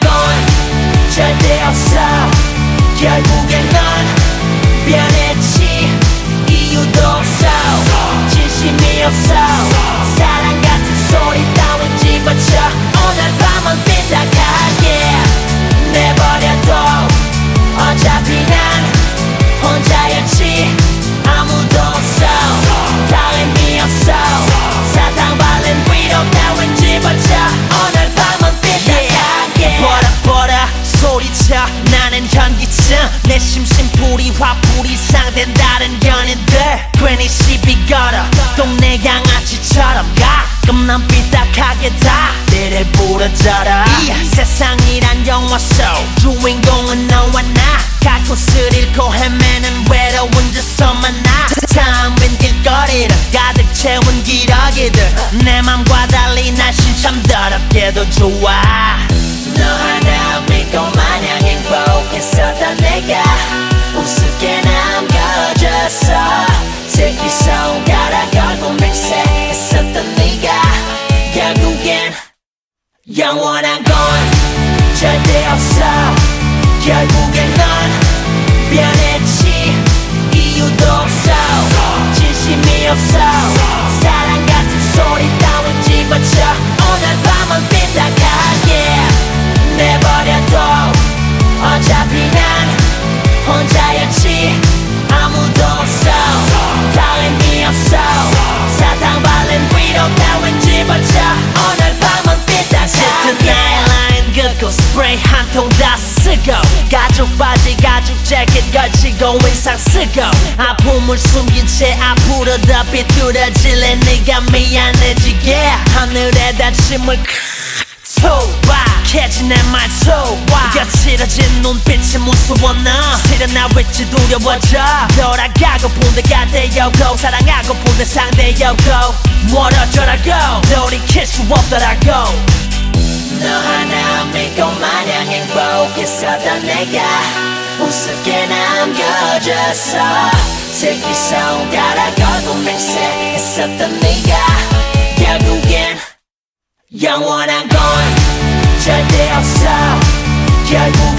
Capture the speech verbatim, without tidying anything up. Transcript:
건 절대 없어. 결국엔 넌 변했지. 이유도 없어. 진심이 없어. 사랑 같은 소리 따윈 집어쳐. 오늘 밤은 삐딱하게 내버려둬. 어차피 난 혼자였지. 아무도 없어. 다 의미 없어. 사탕 발린 위로 따윈 집어쳐. 오늘 밤은 삐딱하게 버려 버려 소리쳐. 나는 현기증. 내 심심풀이 화풀이 상된 다른 연인들. 괜히 시비 걸어 동네 양아치처럼 가끔 난 삐딱하게 다 내를 부러져라. 이 세상이란 영화 속 주인공은 너와 나. 갈 곳을 잃고 헤매는 외로운 저서만 나. 텅 빈 길거리를 가득 채운 기러기들. 내 맘과 달리 날씬 참 더럽게도 좋아. 너 하나 믿고 마냥 행복했었던 내가 우습게 남겨졌어. 새끼 손가락 걸고 맹세했었던 네가 결국엔 영원한 건 절대 없어. 결국엔 넌 변했지. 이유도 없어. 진심이 없어. 사랑 같은 소리 따윈 집어쳐. 오늘 밤은 삐딱하게 내버려둬. 어차피 난 혼자였지. 아무도 없어. 다 의미 없어. 사탕 발린 위로 따윈 집어쳐. 오늘 밤은 삐딱하게 나의 라인 긋고 스프레이 한 통 다 쓰고 가죽 바지 가죽 재킷 걸치고 인상 쓰고 아픔을 숨긴 채 앞으로 더 비뚤어질래. 네가 미안해지게 하늘에다 침을 소박해진 내 말소와 거칠어진 눈빛이 무서워. 너 실은 나 왠지 두려워져. 돌아가고픈 데가 되었고 사랑하고픈 데 상대였고 멀어져라고 돌이킬 수 없더라고. 너 하나 믿고 마냥 행복했었던 내가 우습게 남겨졌어. 새끼 손가락 걸고 맹세했었던 네가 결국엔 영원한 건 절대 없어. 결국